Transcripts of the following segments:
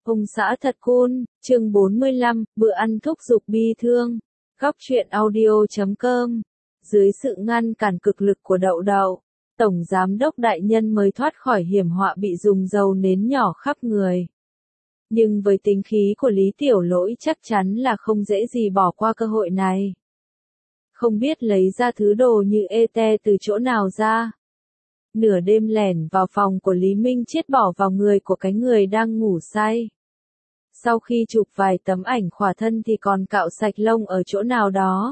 Ông xã thật cool, chương 45, bữa ăn thúc giục bi thương. Góc truyện audio.com. Dưới sự ngăn cản cực lực của Đậu Đậu, Tổng Giám đốc đại nhân mới thoát khỏi hiểm họa bị dùng dầu nến nhỏ khắp người. Nhưng với tính khí của Lý Tiểu Lỗi chắc chắn là không dễ gì bỏ qua cơ hội này. Không biết lấy ra thứ đồ như ET từ chỗ nào ra. Nửa đêm lẻn vào phòng của Lý Minh Chiết bỏ vào người của cái người đang ngủ say. Sau khi chụp vài tấm ảnh khỏa thân thì còn cạo sạch lông ở chỗ nào đó.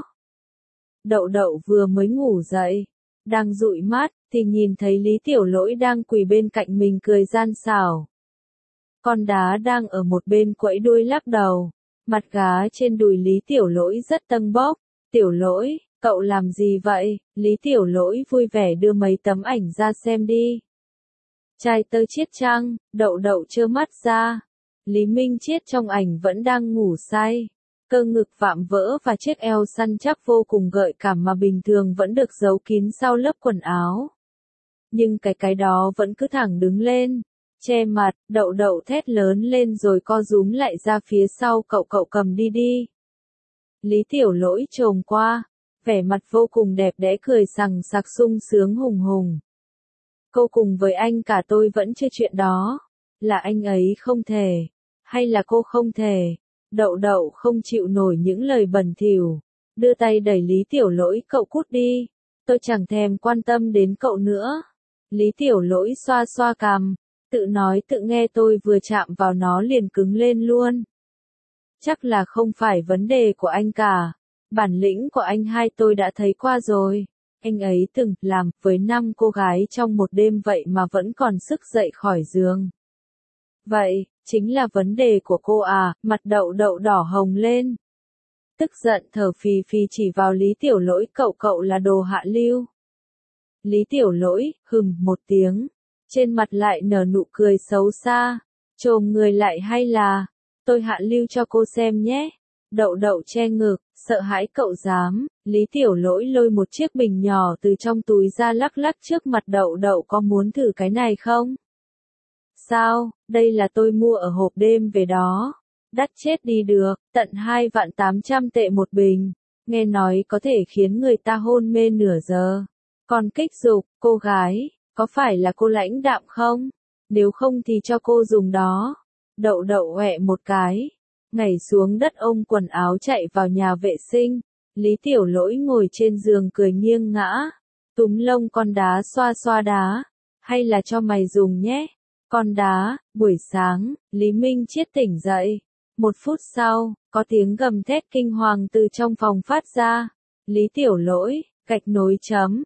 Đậu Đậu vừa mới ngủ dậy, đang dụi mắt, thì nhìn thấy Lý Tiểu Lỗi đang quỳ bên cạnh mình cười gian xảo. Con đá đang ở một bên quẫy đuôi lắc đầu, mặt gá trên đùi Lý Tiểu Lỗi rất tâng bốc. Tiểu Lỗi, cậu làm gì vậy? Lý Tiểu Lỗi vui vẻ đưa mấy tấm ảnh ra xem đi. Trai tơ chiết trăng, Đậu Đậu trơ mắt ra. Lý Minh Chiết trong ảnh vẫn đang ngủ say. Cơ ngực vạm vỡ và chiếc eo săn chắc vô cùng gợi cảm mà bình thường vẫn được giấu kín sau lớp quần áo. Nhưng cái đó vẫn cứ thẳng đứng lên, che mặt. Đậu Đậu thét lớn lên rồi co rúm lại ra phía sau. Cậu cầm đi đi. Lý Tiểu Lỗi chồm qua, vẻ mặt vô cùng đẹp đẽ cười sằng sặc sung sướng hùng hùng. Cô cùng với anh cả tôi vẫn chưa chuyện đó. Là anh ấy không thể, hay là cô không thể? Đậu Đậu không chịu nổi những lời bẩn thỉu, đưa tay đẩy Lý Tiểu Lỗi, cậu cút đi, tôi chẳng thèm quan tâm đến cậu nữa. Lý Tiểu Lỗi xoa xoa cằm, tự nói tự nghe, tôi vừa chạm vào nó liền cứng lên luôn. Chắc là không phải vấn đề của anh cả, bản lĩnh của anh hai tôi đã thấy qua rồi. Anh ấy từng làm với 5 cô gái trong một đêm vậy mà vẫn còn sức dậy khỏi giường. Vậy, chính là vấn đề của cô à? Mặt Đậu Đậu đỏ hồng lên. Tức giận thở phì phì chỉ vào Lý Tiểu Lỗi, cậu là đồ hạ lưu. Lý Tiểu Lỗi, một tiếng, trên mặt lại nở nụ cười xấu xa, chồm người lại, hay là, tôi hạ lưu cho cô xem nhé. Đậu Đậu che ngực, sợ hãi, cậu dám? Lý Tiểu Lỗi lôi một chiếc bình nhỏ từ trong túi ra lắc lắc trước mặt Đậu Đậu, có muốn thử cái này không? Sao, đây là tôi mua ở hộp đêm về đó. Đắt chết đi được, tận 2.800.000 tệ một bình. Nghe nói có thể khiến người ta hôn mê nửa giờ. Còn kích dục, cô gái, có phải là cô lãnh đạm không? Nếu không thì cho cô dùng đó. Đậu Đậu hoẹ một cái, nhảy xuống đất ôm quần áo chạy vào nhà vệ sinh. Lý Tiểu Lỗi ngồi trên giường cười nghiêng ngã, túm lông con đá xoa xoa đá. Hay là cho mày dùng nhé. Con đá. Buổi sáng, Lý Minh Chiết tỉnh dậy. 1 phút sau, có tiếng gầm thét kinh hoàng từ trong phòng phát ra. Lý Tiểu Lỗi, gạch nối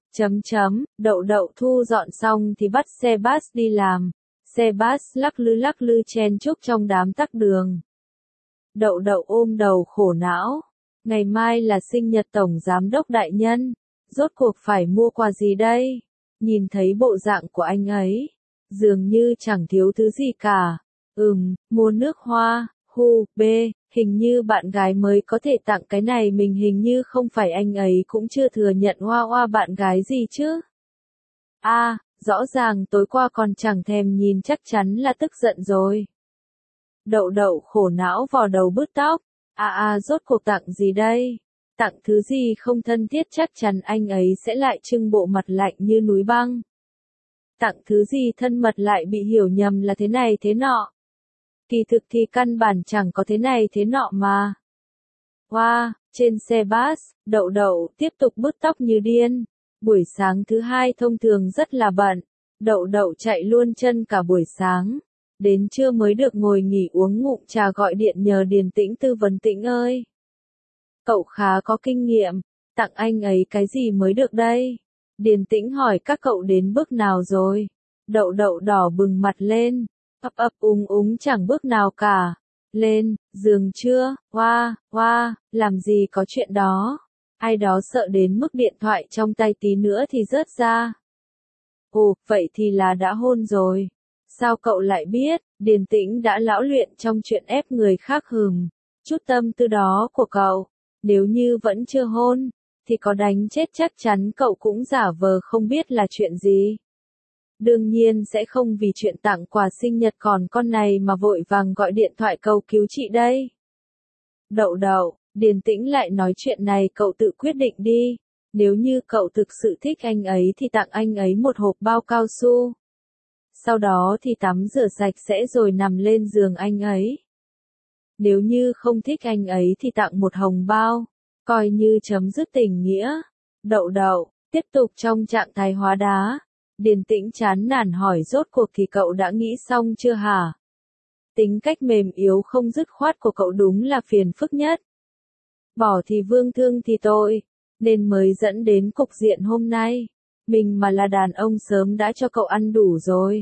Đậu Đậu thu dọn xong thì bắt xe bus đi làm. Xe bus lắc lư chen chúc trong đám tắc đường. Đậu Đậu ôm đầu khổ não. Ngày mai là sinh nhật Tổng Giám đốc đại nhân. Rốt cuộc phải mua quà gì đây? Nhìn thấy bộ dạng của anh ấy, dường như chẳng thiếu thứ gì cả. Mua nước hoa. Hình như bạn gái mới có thể tặng cái này, mình hình như không phải anh ấy cũng chưa thừa nhận hoa bạn gái gì chứ. Rõ ràng tối qua còn chẳng thèm nhìn, chắc chắn là tức giận rồi. Đậu Đậu khổ não vò đầu bứt tóc. Rốt cuộc tặng gì đây? Tặng thứ gì không thân thiết chắc chắn anh ấy sẽ lại trưng bộ mặt lạnh như núi băng. Tặng thứ gì thân mật lại bị hiểu nhầm là thế này thế nọ. Kỳ thực thì căn bản chẳng có thế này thế nọ mà. Trên xe bus, Đậu Đậu tiếp tục bứt tóc như điên. Buổi sáng thứ hai thông thường rất là bận. Đậu Đậu chạy luôn chân cả buổi sáng. Đến trưa mới được ngồi nghỉ uống ngụm trà, gọi điện nhờ Điền Tĩnh tư vấn. Tĩnh ơi, cậu khá có kinh nghiệm, tặng anh ấy cái gì mới được đây? Điền Tĩnh hỏi các cậu đến bước nào rồi? Đậu Đậu đỏ bừng mặt lên, ấp úng chẳng bước nào cả. Lên giường chưa? Làm gì có chuyện đó. Ai đó sợ đến mức điện thoại trong tay tí nữa thì rớt ra. Vậy thì là đã hôn rồi. Sao cậu lại biết? Điền Tĩnh đã lão luyện trong chuyện ép người khác. Chút tâm tư đó của cậu, nếu như vẫn chưa hôn, thì có đánh chết chắc chắn cậu cũng giả vờ không biết là chuyện gì. Đương nhiên sẽ không vì chuyện tặng quà sinh nhật còn con này mà vội vàng gọi điện thoại cầu cứu chị đây. Đậu đậu, điềm tĩnh lại nói chuyện này cậu tự quyết định đi. Nếu như cậu thực sự thích anh ấy thì tặng anh ấy một hộp bao cao su. Sau đó thì tắm rửa sạch sẽ rồi nằm lên giường anh ấy. Nếu như không thích anh ấy thì tặng một hồng bao, coi như chấm dứt tình nghĩa. Đậu đậu, tiếp tục trong trạng thái hóa đá. Điền tĩnh chán nản hỏi rốt cuộc thì cậu đã nghĩ xong chưa hả? Tính cách mềm yếu không dứt khoát của cậu đúng là phiền phức nhất. Bỏ thì vương thương thì tội, nên mới dẫn đến cục diện hôm nay. Mình mà là đàn ông sớm đã cho cậu ăn đủ rồi.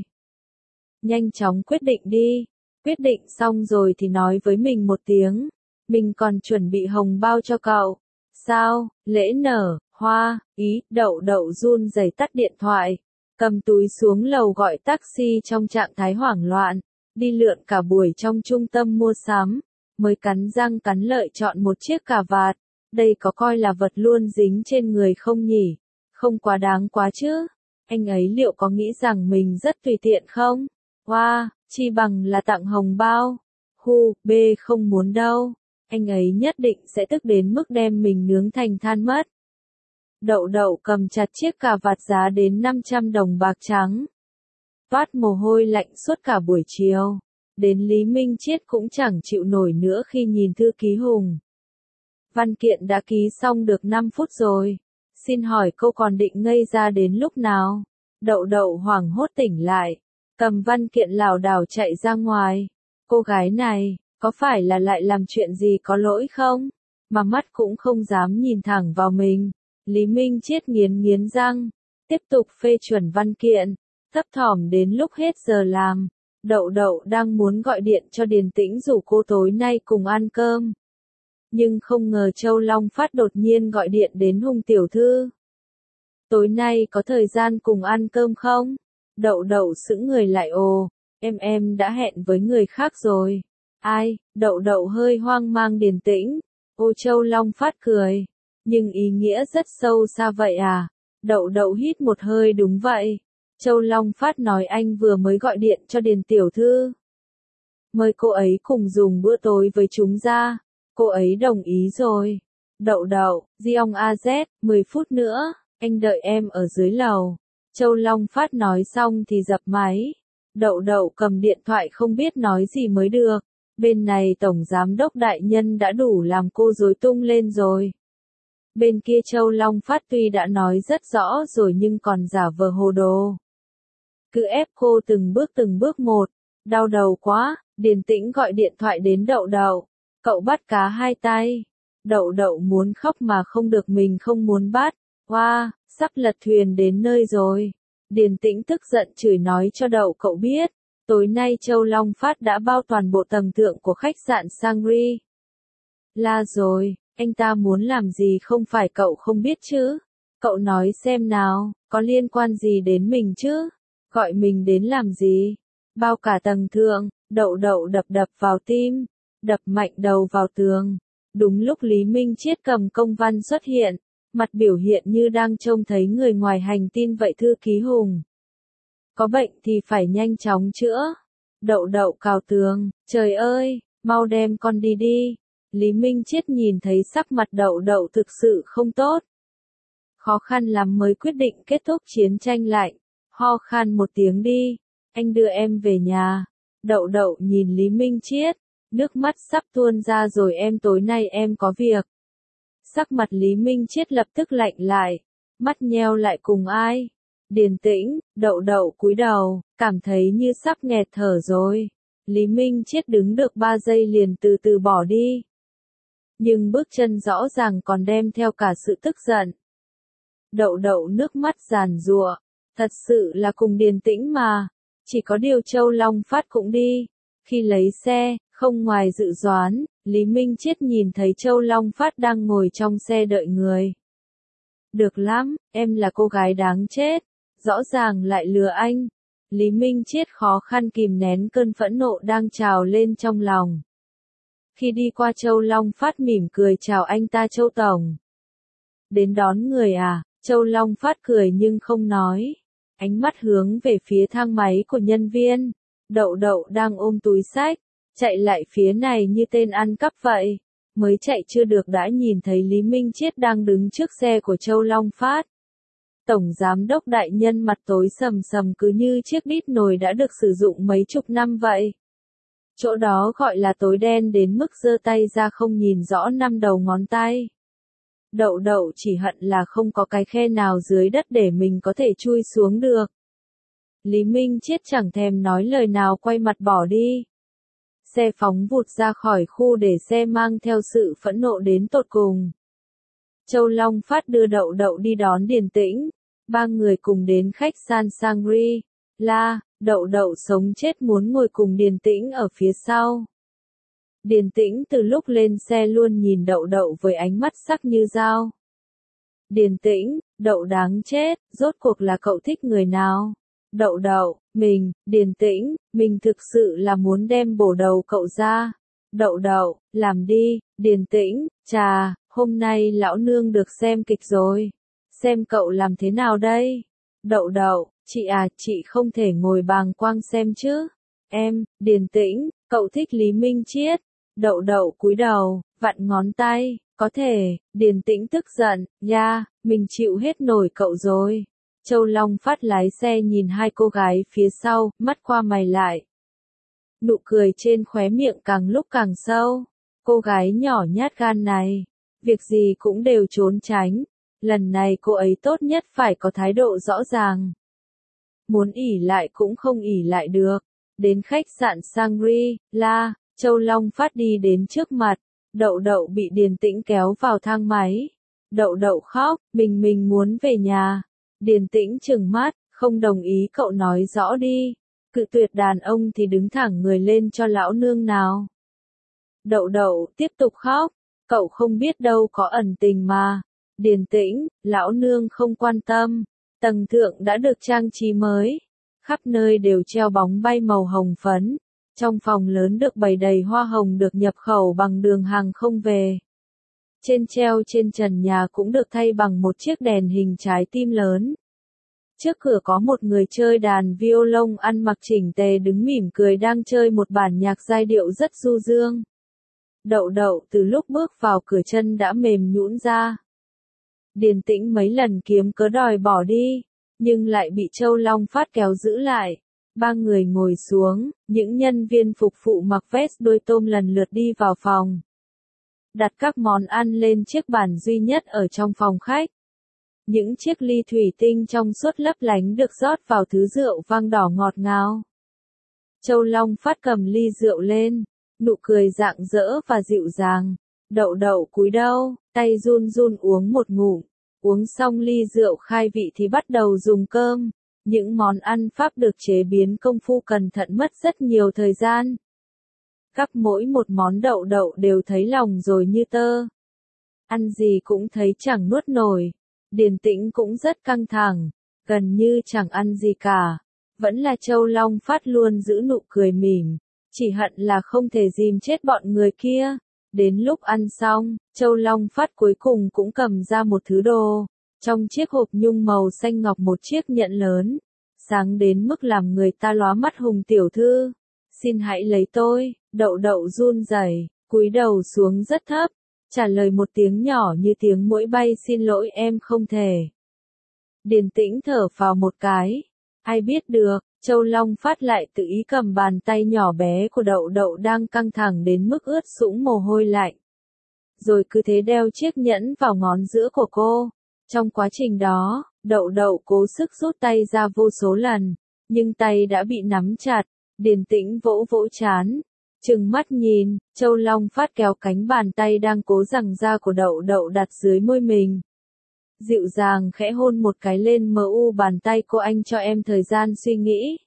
Nhanh chóng quyết định đi. Quyết định xong rồi thì nói với mình một tiếng. Mình còn chuẩn bị hồng bao cho cậu. Sao, lễ nở, hoa, ý, đậu đậu run rẩy tắt điện thoại. Cầm túi xuống lầu gọi taxi trong trạng thái hoảng loạn. Đi lượn cả buổi trong trung tâm mua sắm. Mới cắn răng cắn lợi chọn một chiếc cà vạt. Đây có coi là vật luôn dính trên người không nhỉ? Không quá đáng quá chứ? Anh ấy liệu có nghĩ rằng mình rất tùy tiện không? Wow, chi bằng là tặng hồng bao. B không muốn đâu. Anh ấy nhất định sẽ tức đến mức đem mình nướng thành than mất. Đậu đậu cầm chặt chiếc cà vạt giá đến 500 đồng bạc trắng. Toát mồ hôi lạnh suốt cả buổi chiều. Đến Lý Minh Chiết cũng chẳng chịu nổi nữa khi nhìn thư ký Hùng. Văn kiện đã ký xong được 5 phút rồi. Xin hỏi cô còn định ngây ra đến lúc nào? Đậu đậu hoảng hốt tỉnh lại. Cầm văn kiện lảo đảo chạy ra ngoài. Cô gái này, có phải là lại làm chuyện gì có lỗi không? Mà mắt cũng không dám nhìn thẳng vào mình. Lý Minh Chiết nghiến nghiến răng. Tiếp tục phê chuẩn văn kiện. Thấp thỏm đến lúc hết giờ làm. Đậu đậu đang muốn gọi điện cho Điền Tĩnh rủ cô tối nay cùng ăn cơm. Nhưng không ngờ Châu Long Phát đột nhiên gọi điện đến Hùng tiểu thư. Tối nay có thời gian cùng ăn cơm không? Đậu đậu sững người lại ồ, em đã hẹn với người khác rồi. Ai? Đậu đậu hơi hoang mang Điền Tĩnh. Ô Châu Long Phát cười. Nhưng ý nghĩa rất sâu xa vậy à? Đậu đậu hít một hơi đúng vậy. Châu Long Phát nói anh vừa mới gọi điện cho Điền tiểu thư. Mời cô ấy cùng dùng bữa tối với chúng ra. Cô ấy đồng ý rồi. Đậu đậu, Giong AZ, 10 phút nữa, anh đợi em ở dưới lầu. Châu Long Phát nói xong thì dập máy. Đậu đậu cầm điện thoại không biết nói gì mới được. Bên này Tổng Giám đốc đại nhân đã đủ làm cô rối tung lên rồi. Bên kia Châu Long Phát tuy đã nói rất rõ rồi nhưng còn giả vờ hồ đồ. Cứ ép cô từng bước một. Đau đầu quá, Điền Tĩnh gọi điện thoại đến đậu đậu. Cậu bắt cá hai tay. Đậu đậu muốn khóc mà không được mình không muốn bắt. Wow, sắp lật thuyền đến nơi rồi. Điền Tĩnh tức giận chửi nói cho đậu cậu biết. Tối nay Châu Long Phát đã bao toàn bộ tầng thượng của khách sạn Sangri. La rồi, anh ta muốn làm gì không phải cậu không biết chứ. Cậu nói xem nào, có liên quan gì đến mình chứ? Gọi mình đến làm gì? Bao cả tầng thượng, đậu đậu đập đập vào tim. Đập mạnh đầu vào tường. Đúng lúc Lý Minh Chiết cầm công văn xuất hiện, mặt biểu hiện như đang trông thấy người ngoài hành tin vậy thư ký Hùng. Có bệnh thì phải nhanh chóng chữa. Đậu đậu cào tường, trời ơi, mau đem con đi đi. Lý Minh Chiết nhìn thấy sắc mặt đậu đậu thực sự không tốt. Khó khăn lắm mới quyết định kết thúc chiến tranh lạnh. Ho khan một tiếng đi, anh đưa em về nhà. Đậu đậu nhìn Lý Minh Chiết. Nước mắt sắp tuôn ra rồi em tối nay em có việc. Sắc mặt Lý Minh Chiết lập tức lạnh lại. Mắt nheo lại cùng ai? Điền Tĩnh, đậu đậu cúi đầu, cảm thấy như sắp nghẹt thở rồi. Lý Minh Chiết đứng được 3 giây liền từ từ bỏ đi. Nhưng bước chân rõ ràng còn đem theo cả sự tức giận. Đậu đậu nước mắt giàn giụa. Thật sự là cùng Điền Tĩnh mà. Chỉ có điều Châu Long Phát cũng đi. Khi lấy xe, không ngoài dự đoán, Lý Minh Chiết nhìn thấy Châu Long Phát đang ngồi trong xe đợi người. Được lắm, em là cô gái đáng chết. Rõ ràng lại lừa anh. Lý Minh Chiết khó khăn kìm nén cơn phẫn nộ đang trào lên trong lòng. Khi đi qua Châu Long Phát mỉm cười chào anh ta Châu Tổng. Đến đón người à? Châu Long Phát cười nhưng không nói. ánh mắt hướng về phía thang máy của nhân viên. Đậu đậu đang ôm túi xách, chạy lại phía này như tên ăn cắp vậy. Mới chạy chưa được đã nhìn thấy Lý Minh Triết đang đứng trước xe của Châu Long Phát. Tổng giám đốc đại nhân mặt tối sầm sầm cứ như chiếc đít nồi đã được sử dụng mấy chục năm vậy. Chỗ đó gọi là tối đen đến mức giơ tay ra không nhìn rõ năm đầu ngón tay. Đậu đậu chỉ hận là không có cái khe nào dưới đất để mình có thể chui xuống được. Lý Minh Triết chẳng thèm nói lời nào quay mặt bỏ đi. Xe phóng vụt ra khỏi khu để xe mang theo sự phẫn nộ đến tột cùng. Châu Long Phát đưa đậu đậu đi đón Điền Tĩnh. Ba người cùng đến khách sạn Shangri-La. Đậu đậu sống chết muốn ngồi cùng Điền Tĩnh ở phía sau. Điền Tĩnh từ lúc lên xe luôn nhìn đậu đậu với ánh mắt sắc như dao. Điền Tĩnh, đậu đáng chết, rốt cuộc là cậu thích người nào? Đậu đậu, mình, Điền Tĩnh, mình thực sự là muốn đem bổ đầu cậu ra. Đậu đậu, làm đi, Điền Tĩnh, chà, hôm nay lão nương được xem kịch rồi. Xem cậu làm thế nào đây? Đậu đậu, chị à, chị không thể ngồi bàng quang xem chứ. Em, Điền Tĩnh, cậu thích Lý Minh Triết. Đậu đậu cúi đầu, vặn ngón tay, có thể, Điền Tĩnh tức giận, ya, mình chịu hết nổi cậu rồi. Châu Long Phát lái xe nhìn hai cô gái phía sau, mắt qua mày lại. Nụ cười trên khóe miệng càng lúc càng sâu. Cô gái nhỏ nhát gan này, việc gì cũng đều trốn tránh. Lần này cô ấy tốt nhất phải có thái độ rõ ràng. Muốn ỉ lại cũng không ỉ lại được. Đến khách sạn Shangri-La, Châu Long Phát đi đến trước mặt. Đậu đậu bị Điền Tĩnh kéo vào thang máy. Đậu đậu khóc, mình muốn về nhà. Điền Tĩnh trừng mắt, không đồng ý cậu nói rõ đi. Cự tuyệt đàn ông thì đứng thẳng người lên cho lão nương nào. Đậu đậu tiếp tục khóc, cậu không biết đâu có ẩn tình mà. Điền Tĩnh, lão nương không quan tâm. Tầng thượng đã được trang trí mới. Khắp nơi đều treo bóng bay màu hồng phấn. Trong phòng lớn được bày đầy hoa hồng được nhập khẩu bằng đường hàng không về. Trên treo trên trần nhà cũng được thay bằng một chiếc đèn hình trái tim lớn. Trước cửa có một người chơi đàn violon ăn mặc chỉnh tề đứng mỉm cười đang chơi một bản nhạc giai điệu rất du dương. Đậu đậu từ lúc bước vào cửa chân đã mềm nhũn ra. Điền Tĩnh mấy lần kiếm cớ đòi bỏ đi, nhưng lại bị Châu Long Phát kéo giữ lại. Ba người ngồi xuống, những nhân viên phục vụ mặc vest đôi tôm lần lượt đi vào phòng. Đặt các món ăn lên chiếc bàn duy nhất ở trong phòng khách. Những chiếc ly thủy tinh trong suốt lấp lánh được rót vào thứ rượu vang đỏ ngọt ngào. Châu Long Phát cầm ly rượu lên, nụ cười rạng rỡ và dịu dàng. Đậu đậu cúi đầu, tay run run uống một ngụm. Uống xong ly rượu khai vị thì bắt đầu dùng cơm. Những món ăn Pháp được chế biến công phu cẩn thận mất rất nhiều thời gian. Gắp mỗi một món đậu đậu đều thấy lòng rồi như tơ. Ăn gì cũng thấy chẳng nuốt nổi. Điền Tĩnh cũng rất căng thẳng, gần như chẳng ăn gì cả. Vẫn là Châu Long Phát luôn giữ nụ cười mỉm, chỉ hận là không thể dìm chết bọn người kia. Đến lúc ăn xong, Châu Long Phát cuối cùng cũng cầm ra một thứ đồ. Trong chiếc hộp nhung màu xanh ngọc một chiếc nhẫn lớn, sáng đến mức làm người ta lóa mắt. Hùng tiểu thư, xin hãy lấy tôi. Đậu đậu run rẩy, cúi đầu xuống rất thấp, trả lời một tiếng nhỏ như tiếng muỗi bay, xin lỗi em không thể. Điền Tĩnh thở phào một cái, ai biết được, Châu Long Phát lại tự ý cầm bàn tay nhỏ bé của đậu đậu đang căng thẳng đến mức ướt sũng mồ hôi lạnh. Rồi cứ thế đeo chiếc nhẫn vào ngón giữa của cô. Trong quá trình đó, đậu đậu cố sức rút tay ra vô số lần, nhưng tay đã bị nắm chặt. Điền Tĩnh vỗ vỗ trán, trừng mắt nhìn, Châu Long Phát kéo cánh bàn tay đang cố giằng ra của đậu đậu đặt dưới môi mình. Dịu dàng khẽ hôn một cái lên mu bàn tay cô. Anh cho em thời gian suy nghĩ.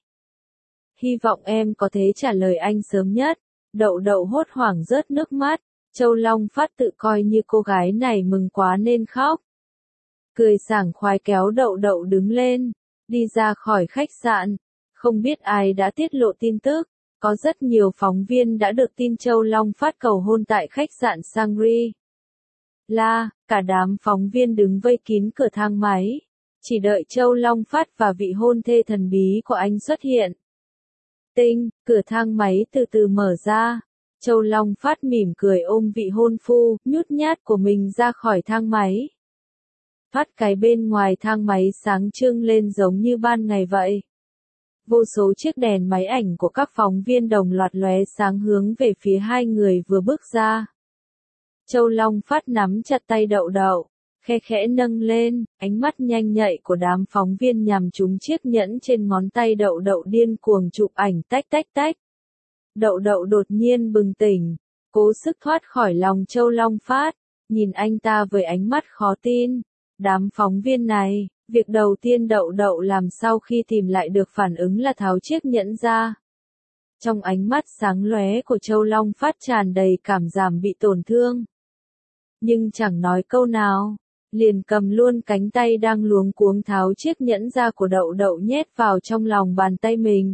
Hy vọng em có thể trả lời anh sớm nhất. Đậu đậu hốt hoảng rớt nước mắt. Châu Long Phát tự coi như cô gái này mừng quá nên khóc. Cười sảng khoái kéo đậu đậu đứng lên, đi ra khỏi khách sạn. Không biết ai đã tiết lộ tin tức. Có rất nhiều phóng viên đã được tin Châu Long Phát cầu hôn tại khách sạn Shangri-La, cả đám phóng viên đứng vây kín cửa thang máy. chỉ đợi Châu Long Phát và vị hôn thê thần bí của anh xuất hiện. Tinh, cửa thang máy từ từ mở ra. Châu Long Phát mỉm cười ôm vị hôn phu, nhút nhát của mình ra khỏi thang máy. Phát cái bên ngoài thang máy sáng trưng lên giống như ban ngày vậy. Vô số chiếc đèn máy ảnh của các phóng viên đồng loạt lóe sáng hướng về phía hai người vừa bước ra. Châu Long Phát nắm chặt tay Đậu Đậu, khe khẽ nâng lên, ánh mắt nhanh nhạy của đám phóng viên nhằm trúng chiếc nhẫn trên ngón tay Đậu Đậu điên cuồng chụp ảnh tách tách tách. Đậu Đậu đột nhiên bừng tỉnh, cố sức thoát khỏi lòng Châu Long Phát, nhìn anh ta với ánh mắt khó tin. Đám phóng viên này, việc đầu tiên Đậu Đậu làm sau khi tìm lại được phản ứng là tháo chiếc nhẫn ra. Trong ánh mắt sáng lóe của Châu Long Phát tràn đầy cảm giảm bị tổn thương. Nhưng chẳng nói câu nào, liền cầm luôn cánh tay đang luống cuống tháo chiếc nhẫn ra của Đậu Đậu nhét vào trong lòng bàn tay mình.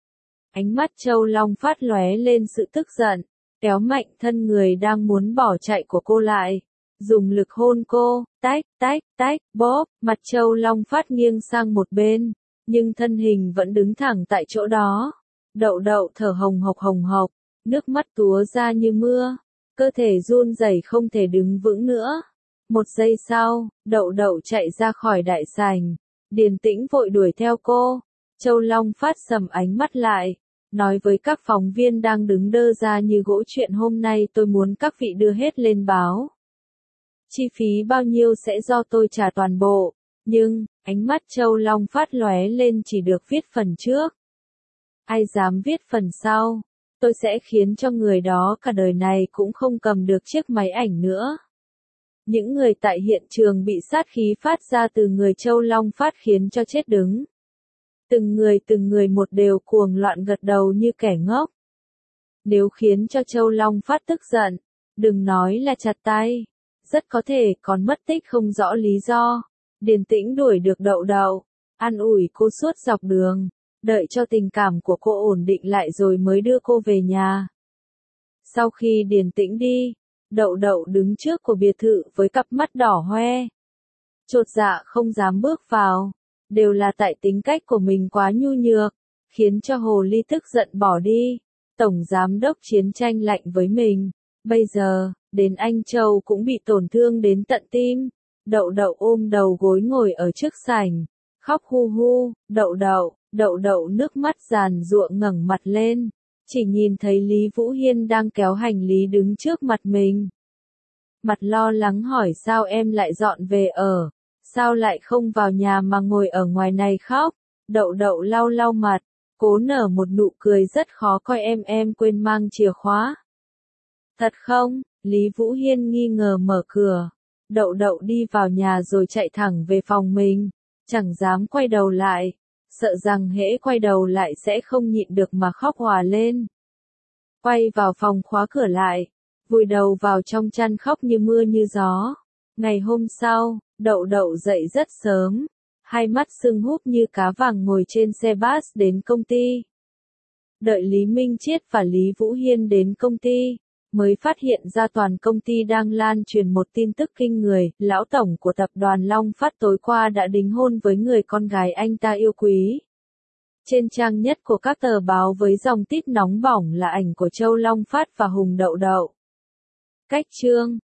Ánh mắt Châu Long Phát lóe lên sự tức giận, kéo mạnh thân người đang muốn bỏ chạy của cô lại, dùng lực hôn cô, tách, tách, tách, bóp, mặt Châu Long Phát nghiêng sang một bên, nhưng thân hình vẫn đứng thẳng tại chỗ đó. Đậu Đậu thở hồng hộc, nước mắt túa ra như mưa, cơ thể run rẩy không thể đứng vững nữa. Một giây sau, Đậu Đậu chạy ra khỏi đại sảnh, Điền Tĩnh vội đuổi theo cô. Châu Long Phát sầm ánh mắt lại, nói với các phóng viên đang đứng đơ ra như gỗ chuyện hôm nay tôi muốn các vị đưa hết lên báo. Chi phí bao nhiêu sẽ do tôi trả toàn bộ, nhưng, ánh mắt Châu Long Phát lóe lên chỉ được viết phần trước. Ai dám viết phần sau, tôi sẽ khiến cho người đó cả đời này cũng không cầm được chiếc máy ảnh nữa. Những người tại hiện trường bị sát khí phát ra từ người Châu Long Phát khiến cho chết đứng. Từng người một đều cuồng loạn gật đầu như kẻ ngốc. Nếu khiến cho Châu Long Phát tức giận, đừng nói là chặt tay, rất có thể còn mất tích không rõ lý do. Điền Tĩnh đuổi được Đậu Đậu, an ủi cô suốt dọc đường, đợi cho tình cảm của cô ổn định lại rồi mới đưa cô về nhà. Sau khi Điền Tĩnh đi, Đậu Đậu đứng trước của biệt thự với cặp mắt đỏ hoe. Chột dạ không dám bước vào, đều là tại tính cách của mình quá nhu nhược, khiến cho hồ ly tức giận bỏ đi. Tổng giám đốc chiến tranh lạnh với mình, bây giờ, đến anh Châu cũng bị tổn thương đến tận tim. Đậu Đậu ôm đầu gối ngồi ở trước sảnh, khóc hu hu. Đậu Đậu nước mắt giàn giụa ngẩng mặt lên, chỉ nhìn thấy Lý Vũ Hiên đang kéo hành lý đứng trước mặt mình. Mặt lo lắng hỏi sao em lại dọn về ở, sao lại không vào nhà mà ngồi ở ngoài này khóc. Đậu Đậu lau lau mặt, cố nở một nụ cười rất khó coi em quên mang chìa khóa. Thật không? Lý Vũ Hiên nghi ngờ mở cửa. Đậu Đậu đi vào nhà rồi chạy thẳng về phòng mình, chẳng dám quay đầu lại, sợ rằng hễ quay đầu lại sẽ không nhịn được mà khóc òa lên. Quay vào phòng khóa cửa lại, vùi đầu vào trong chăn khóc như mưa như gió. Ngày hôm sau, Đậu Đậu dậy rất sớm, hai mắt sưng húp như cá vàng ngồi trên xe bus đến công ty. Đợi Lý Minh Chiết và Lý Vũ Hiên đến công ty, mới phát hiện ra toàn công ty đang lan truyền một tin tức kinh người, lão tổng của tập đoàn Long Phát tối qua đã đính hôn với người con gái anh ta yêu quý. Trên trang nhất của các tờ báo với dòng tít nóng bỏng là ảnh của Châu Long Phát và Hùng Đậu Đậu. Cách chương